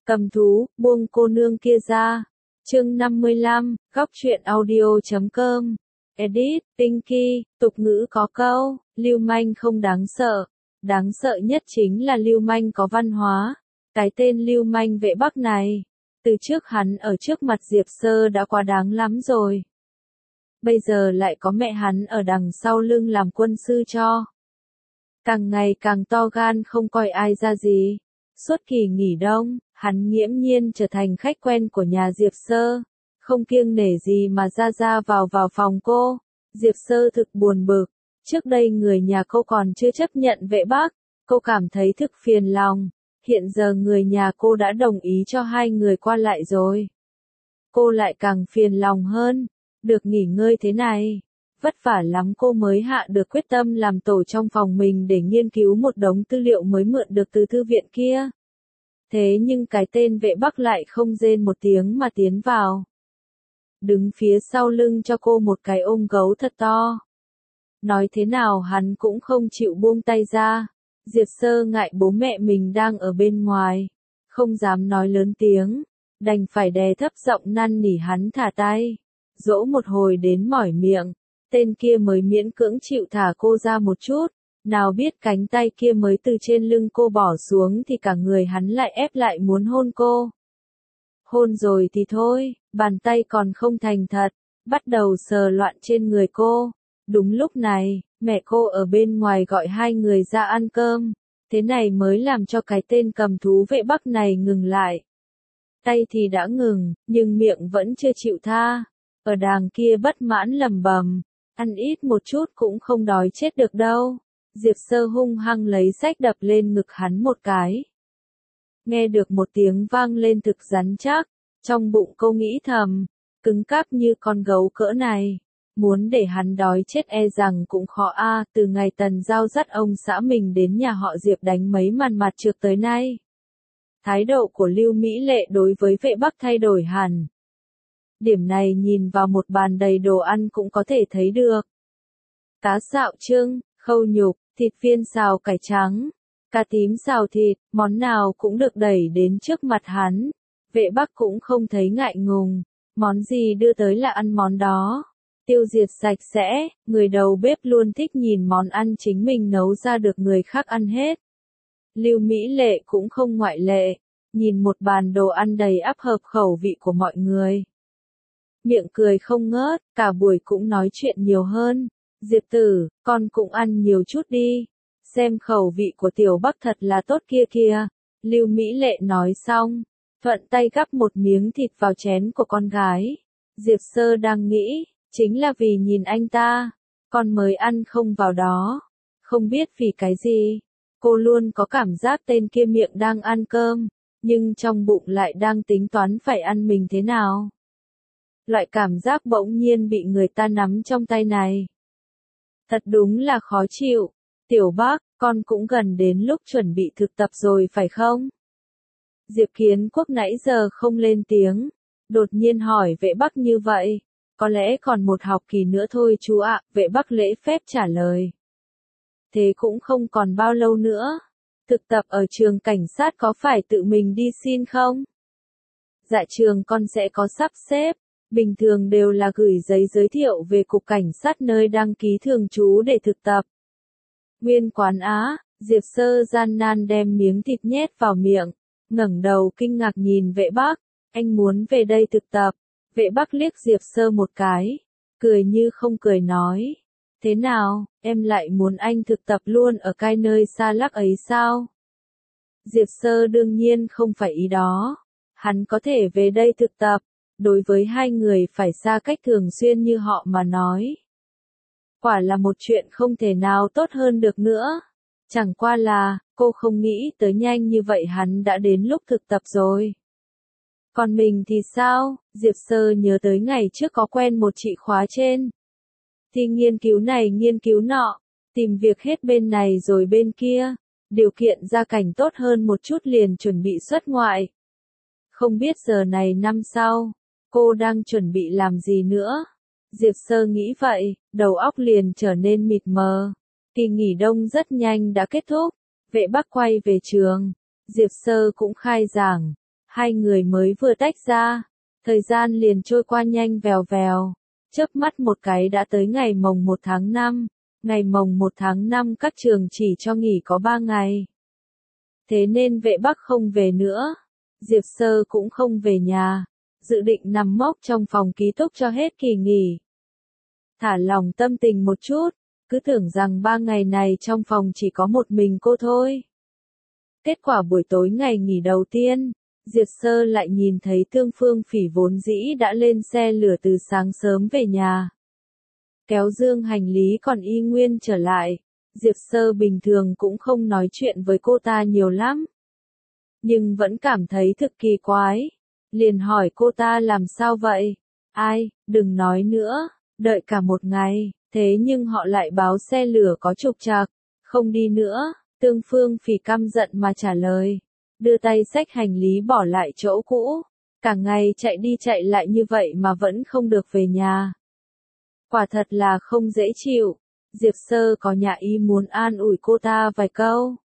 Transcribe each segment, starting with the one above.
Cầm thú, buông cô nương kia ra. Chương 55, góc truyện audio.com. Edit, Pinky, tục ngữ có câu, lưu manh không đáng sợ. Đáng sợ nhất chính là lưu manh có văn hóa. Cái tên lưu manh vệ Bắc này, từ trước hắn ở trước mặt Diệp Sơ đã quá đáng lắm rồi. Bây giờ lại có mẹ hắn ở đằng sau lưng làm quân sư cho. Càng ngày càng to gan không coi ai ra gì. Suốt kỳ nghỉ đông, hắn nghiễm nhiên trở thành khách quen của nhà Diệp Sơ. Không kiêng nể gì mà ra vào phòng cô. Diệp Sơ thực buồn bực. Trước đây người nhà cô còn chưa chấp nhận vệ Bắc. Cô cảm thấy thực phiền lòng. Hiện giờ người nhà cô đã đồng ý cho hai người qua lại rồi. Cô lại càng phiền lòng hơn. Được nghỉ ngơi thế này. Vất vả lắm cô mới hạ được quyết tâm làm tổ trong phòng mình để nghiên cứu một đống tư liệu mới mượn được từ thư viện kia. Thế nhưng cái tên vệ Bắc lại không rên một tiếng mà tiến vào. Đứng phía sau lưng cho cô một cái ôm gấu thật to. Nói thế nào hắn cũng không chịu buông tay ra. Diệp Sơ ngại bố mẹ mình đang ở bên ngoài. Không dám nói lớn tiếng. Đành phải đè thấp giọng năn nỉ hắn thả tay. Dỗ một hồi đến mỏi miệng. Tên kia mới miễn cưỡng chịu thả cô ra một chút. Nào biết cánh tay kia mới từ trên lưng cô bỏ xuống thì cả người hắn lại ép lại muốn hôn cô. Hôn rồi thì thôi, bàn tay còn không thành thật, bắt đầu sờ loạn trên người cô. Đúng lúc này, mẹ cô ở bên ngoài gọi hai người ra ăn cơm. Thế này mới làm cho cái tên cầm thú vệ Bắc này ngừng lại. Tay thì đã ngừng, nhưng miệng vẫn chưa chịu tha. Ở đàng kia bất mãn lầm bầm. Ăn ít một chút cũng không đói chết được đâu. Diệp Sơ hung hăng lấy xách đập lên ngực hắn một cái. Nghe được một tiếng vang lên thực rắn chắc. Trong bụng cô nghĩ thầm. Cứng cáp như con gấu cỡ này. Muốn để hắn đói chết e rằng cũng khó a. Từ ngày Tần Giao dắt ông xã mình đến nhà họ Diệp đánh mấy màn mặt trược tới nay. Thái độ của Lưu Mỹ Lệ đối với vệ Bắc thay đổi hẳn. Điểm này nhìn vào một bàn đầy đồ ăn cũng có thể thấy được. Cá xạo trưng, khâu nhục, thịt viên xào cải trắng, cá tím xào thịt, món nào cũng được đẩy đến trước mặt hắn. Vệ Bắc cũng không thấy ngại ngùng, món gì đưa tới là ăn món đó. Tiêu diệt sạch sẽ, người đầu bếp luôn thích nhìn món ăn chính mình nấu ra được người khác ăn hết. Lưu Mỹ Lệ cũng không ngoại lệ, nhìn một bàn đồ ăn đầy ắp hợp khẩu vị của mọi người. Miệng cười không ngớt, cả buổi cũng nói chuyện nhiều hơn. Diệp tử, con cũng ăn nhiều chút đi. Xem khẩu vị của tiểu Bắc thật là tốt kia kìa. Lưu Mỹ Lệ nói xong, thuận tay gắp một miếng thịt vào chén của con gái. Diệp Sơ đang nghĩ, chính là vì nhìn anh ta, con mới ăn không vào đó. Không biết vì cái gì, cô luôn có cảm giác tên kia miệng đang ăn cơm, nhưng trong bụng lại đang tính toán phải ăn mình thế nào. Loại cảm giác bỗng nhiên bị người ta nắm trong tay này. Thật đúng là khó chịu. Tiểu Bắc, con cũng gần đến lúc chuẩn bị thực tập rồi phải không? Diệp Kiến Quốc nãy giờ không lên tiếng. Đột nhiên hỏi vệ Bắc như vậy. Có lẽ còn một học kỳ nữa thôi chú ạ, vệ Bắc lễ phép trả lời. Thế cũng không còn bao lâu nữa. Thực tập ở trường cảnh sát có phải tự mình đi xin không? Dạ trường con sẽ có sắp xếp. Bình thường đều là gửi giấy giới thiệu về cục cảnh sát nơi đăng ký thường trú để thực tập. Nguyên quán Á, Diệp Sơ gian nan đem miếng thịt nhét vào miệng, ngẩng đầu kinh ngạc nhìn vệ Bắc, anh muốn về đây thực tập. Vệ Bắc liếc Diệp Sơ một cái, cười như không cười nói, thế nào, em lại muốn anh thực tập luôn ở cái nơi xa lắc ấy sao? Diệp Sơ đương nhiên không phải ý đó, hắn có thể về đây thực tập. Đối với hai người phải xa cách thường xuyên như họ mà nói. Quả là một chuyện không thể nào tốt hơn được nữa. Chẳng qua là, cô không nghĩ tới nhanh như vậy hắn đã đến lúc thực tập rồi. Còn mình thì sao? Diệp Sơ nhớ tới ngày trước có quen một chị khóa trên. Thì nghiên cứu này nghiên cứu nọ, tìm việc hết bên này rồi bên kia. Điều kiện gia cảnh tốt hơn một chút liền chuẩn bị xuất ngoại. Không biết giờ này năm sau. Cô đang chuẩn bị làm gì nữa? Diệp Sơ nghĩ vậy, đầu óc liền trở nên mịt mờ. Kỳ nghỉ đông rất nhanh đã kết thúc. Vệ Bắc quay về trường. Diệp Sơ cũng khai giảng. Hai người mới vừa tách ra, thời gian liền trôi qua nhanh vèo vèo, chớp mắt một cái đã tới ngày mồng 1 tháng 5. Ngày mồng 1 tháng 5 các trường chỉ cho nghỉ có 3 ngày. Thế nên Vệ Bắc không về nữa, Diệp Sơ cũng không về nhà, dự định nằm mốc trong phòng ký túc cho hết kỳ nghỉ. Thả lỏng tâm tình một chút, cứ tưởng rằng 3 ngày này trong phòng chỉ có một mình cô thôi. Kết quả buổi tối ngày nghỉ đầu tiên, Diệp Sơ lại nhìn thấy Tương Phương Phỉ vốn dĩ đã lên xe lửa từ sáng sớm về nhà. Kéo dương hành lý còn y nguyên trở lại, Diệp Sơ bình thường cũng không nói chuyện với cô ta nhiều lắm. Nhưng vẫn cảm thấy thực kỳ quái, liền hỏi cô ta làm sao vậy? Ai, đừng nói nữa, đợi cả một ngày, thế nhưng họ lại báo xe lửa có trục trặc, không đi nữa. Tương Phương Phỉ căm giận mà trả lời, đưa tay xách hành lý bỏ lại chỗ cũ, cả ngày chạy đi chạy lại như vậy mà vẫn không được về nhà. Quả thật là không dễ chịu, Diệp Sơ có nhà ý muốn an ủi cô ta vài câu.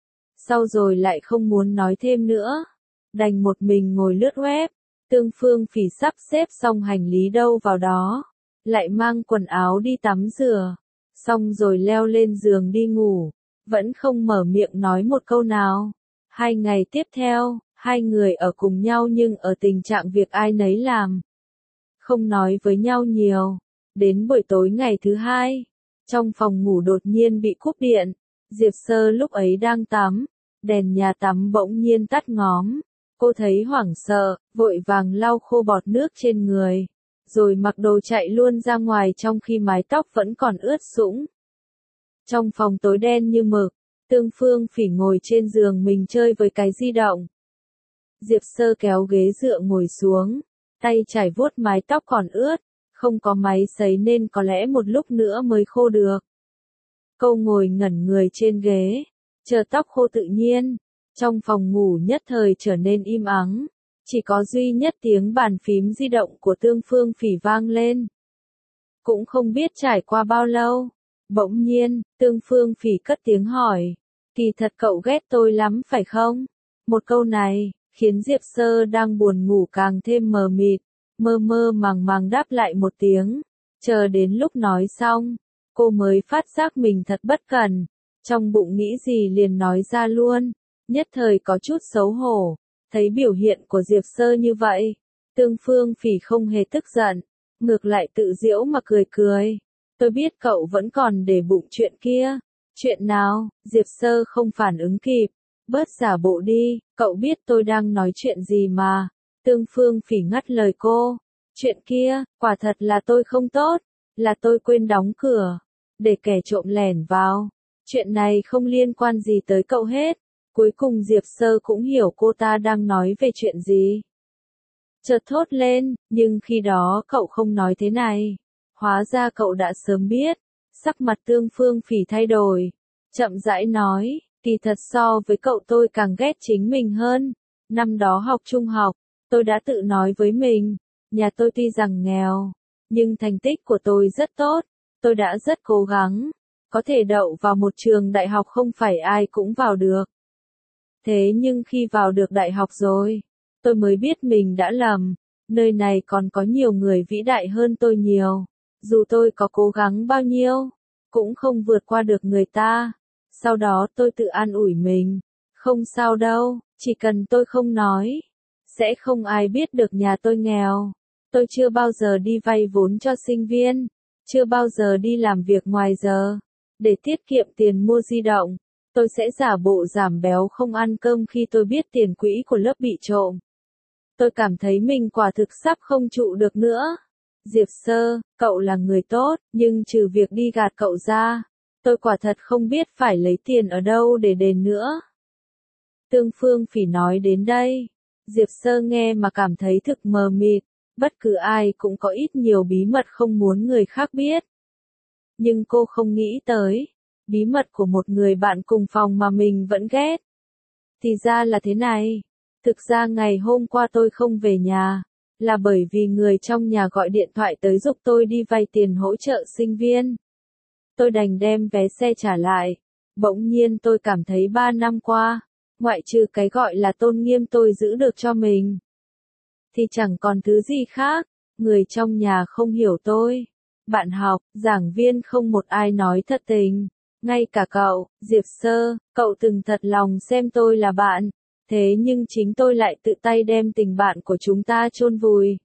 Sau rồi lại không muốn nói thêm nữa, đành một mình ngồi lướt web. Tương Phương Phỉ sắp xếp xong hành lý đâu vào đó, lại mang quần áo đi tắm rửa, xong rồi leo lên giường đi ngủ, vẫn không mở miệng nói một câu nào. 2 ngày tiếp theo, hai người ở cùng nhau nhưng ở tình trạng việc ai nấy làm, không nói với nhau nhiều. Đến buổi tối ngày thứ 2, trong phòng ngủ đột nhiên bị cúp điện, Diệp Sơ lúc ấy đang tắm, đèn nhà tắm bỗng nhiên tắt ngóm. Cô thấy hoảng sợ, vội vàng lau khô bọt nước trên người, rồi mặc đồ chạy luôn ra ngoài trong khi mái tóc vẫn còn ướt sũng. Trong phòng tối đen như mực, Tương Phương Phỉ ngồi trên giường mình chơi với cái di động. Diệp Sơ kéo ghế dựa ngồi xuống, tay chải vuốt mái tóc còn ướt, không có máy sấy nên có lẽ một lúc nữa mới khô được. Cô ngồi ngẩn người trên ghế, chờ tóc khô tự nhiên. Trong phòng ngủ nhất thời trở nên im ắng, chỉ có duy nhất tiếng bàn phím di động của Tương Phương Phỉ vang lên. Cũng không biết trải qua bao lâu, bỗng nhiên, Tương Phương Phỉ cất tiếng hỏi, kỳ thật cậu ghét tôi lắm phải không? Một câu này, khiến Diệp Sơ đang buồn ngủ càng thêm mờ mịt, mơ mơ màng màng đáp lại một tiếng, chờ đến lúc nói xong, cô mới phát giác mình thật bất cẩn, trong bụng nghĩ gì liền nói ra luôn. Nhất thời có chút xấu hổ, thấy biểu hiện của Diệp Sơ như vậy, Tương Phương Phỉ không hề tức giận, ngược lại tự giễu mà cười cười. Tôi biết cậu vẫn còn để bụng chuyện kia. Chuyện nào? Diệp Sơ không phản ứng kịp, bớt giả bộ đi, cậu biết tôi đang nói chuyện gì mà. Tương Phương Phỉ ngắt lời cô, chuyện kia, quả thật là tôi không tốt, là tôi quên đóng cửa, để kẻ trộm lẻn vào. Chuyện này không liên quan gì tới cậu hết. Cuối cùng Diệp Sơ cũng hiểu cô ta đang nói về chuyện gì. Chợt thốt lên, nhưng khi đó cậu không nói thế này. Hóa ra cậu đã sớm biết. Sắc mặt Tương Phương Phỉ thay đổi, chậm rãi nói, kỳ thật so với cậu tôi càng ghét chính mình hơn. Năm đó học trung học, tôi đã tự nói với mình, nhà tôi tuy rằng nghèo, nhưng thành tích của tôi rất tốt, tôi đã rất cố gắng, có thể đậu vào một trường đại học không phải ai cũng vào được. Thế nhưng khi vào được đại học rồi, tôi mới biết mình đã lầm, nơi này còn có nhiều người vĩ đại hơn tôi nhiều, dù tôi có cố gắng bao nhiêu, cũng không vượt qua được người ta. Sau đó tôi tự an ủi mình, không sao đâu, chỉ cần tôi không nói, sẽ không ai biết được nhà tôi nghèo. Tôi chưa bao giờ đi vay vốn cho sinh viên, chưa bao giờ đi làm việc ngoài giờ, để tiết kiệm tiền mua di động. Tôi sẽ giả bộ giảm béo không ăn cơm khi tôi biết tiền quỹ của lớp bị trộm. Tôi cảm thấy mình quả thực sắp không trụ được nữa. Diệp Sơ, cậu là người tốt, nhưng trừ việc đi gạt cậu ra, tôi quả thật không biết phải lấy tiền ở đâu để đền nữa. Tương Phương Phỉ nói đến đây, Diệp Sơ nghe mà cảm thấy thực mờ mịt, bất cứ ai cũng có ít nhiều bí mật không muốn người khác biết. Nhưng cô không nghĩ tới, bí mật của một người bạn cùng phòng mà mình vẫn ghét. Thì ra là thế này, thực ra ngày hôm qua tôi không về nhà, là bởi vì người trong nhà gọi điện thoại tới giúp tôi đi vay tiền hỗ trợ sinh viên. Tôi đành đem vé xe trả lại, bỗng nhiên tôi cảm thấy 3 năm qua, ngoại trừ cái gọi là tôn nghiêm tôi giữ được cho mình, thì chẳng còn thứ gì khác. Người trong nhà không hiểu tôi. Bạn học, giảng viên không một ai nói thật tình. Ngay cả cậu, Diệp Sơ, cậu từng thật lòng xem tôi là bạn. Thế nhưng chính tôi lại tự tay đem tình bạn của chúng ta chôn vùi.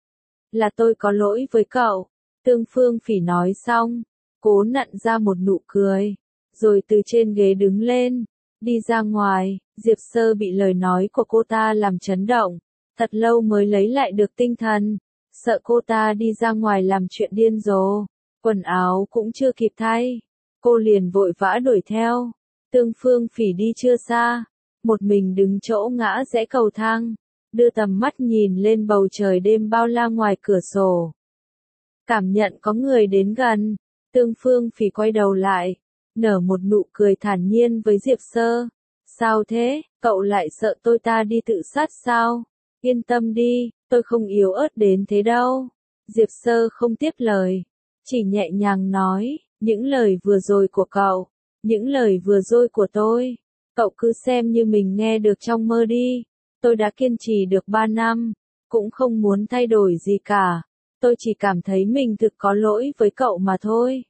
Là tôi có lỗi với cậu. Tương Phương Phỉ nói xong, cố nặn ra một nụ cười. Rồi từ trên ghế đứng lên, đi ra ngoài. Diệp Sơ bị lời nói của cô ta làm chấn động. Thật lâu mới lấy lại được tinh thần. Sợ cô ta đi ra ngoài làm chuyện điên rồ. Quần áo cũng chưa kịp thay. Cô liền vội vã đuổi theo. Tương Phương Phỉ đi chưa xa. Một mình đứng chỗ ngã rẽ cầu thang. Đưa tầm mắt nhìn lên bầu trời đêm bao la ngoài cửa sổ. Cảm nhận có người đến gần. Tương Phương Phỉ quay đầu lại. Nở một nụ cười thản nhiên với Diệp Sơ. Sao thế, cậu lại sợ tôi ta đi tự sát sao? Yên tâm đi, tôi không yếu ớt đến thế đâu. Diệp Sơ không tiếp lời. Chỉ nhẹ nhàng nói, những lời vừa rồi của cậu, những lời vừa rồi của tôi, cậu cứ xem như mình nghe được trong mơ đi. Tôi đã kiên trì được 3 năm, cũng không muốn thay đổi gì cả. Tôi chỉ cảm thấy mình thực có lỗi với cậu mà thôi.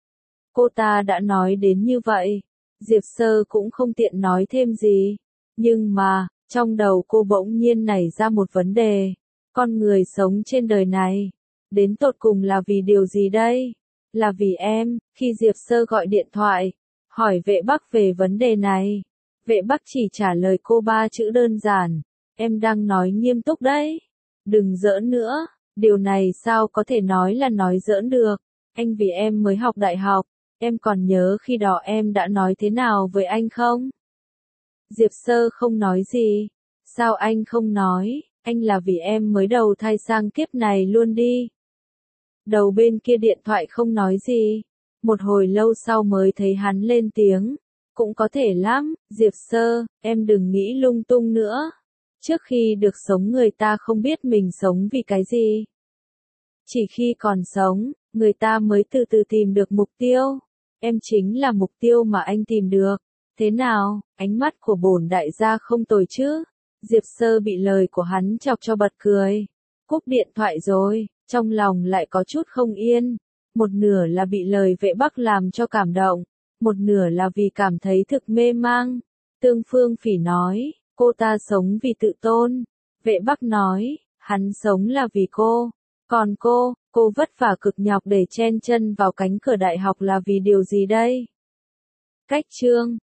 Cô ta đã nói đến như vậy. Diệp Sơ cũng không tiện nói thêm gì. Nhưng mà, trong đầu cô bỗng nhiên nảy ra một vấn đề. Con người sống trên đời này, đến tột cùng là vì điều gì đây? Là vì em. Khi Diệp Sơ gọi điện thoại, hỏi vệ Bắc về vấn đề này, vệ Bắc chỉ trả lời cô 3 chữ đơn giản. Em đang nói nghiêm túc đấy. Đừng giỡn nữa. Điều này sao có thể nói là nói giỡn được. Anh vì em mới học đại học. Em còn nhớ khi đó em đã nói thế nào với anh không? Diệp Sơ không nói gì. Sao anh không nói? Anh là vì em mới đầu thai sang kiếp này luôn đi. Đầu bên kia điện thoại không nói gì. Một hồi lâu sau mới thấy hắn lên tiếng. Cũng có thể lắm, Diệp Sơ, em đừng nghĩ lung tung nữa. Trước khi được sống người ta không biết mình sống vì cái gì. Chỉ khi còn sống, người ta mới từ từ tìm được mục tiêu. Em chính là mục tiêu mà anh tìm được. Thế nào, ánh mắt của bổn đại gia không tồi chứ? Diệp Sơ bị lời của hắn chọc cho bật cười. Cúp điện thoại rồi, trong lòng lại có chút không yên. Một nửa là bị lời vệ Bắc làm cho cảm động, một nửa là vì cảm thấy thực mê mang. Tương Phương Phỉ nói, cô ta sống vì tự tôn. Vệ Bắc nói, hắn sống là vì cô. Còn cô vất vả cực nhọc để chen chân vào cánh cửa đại học là vì điều gì đây? Cách chương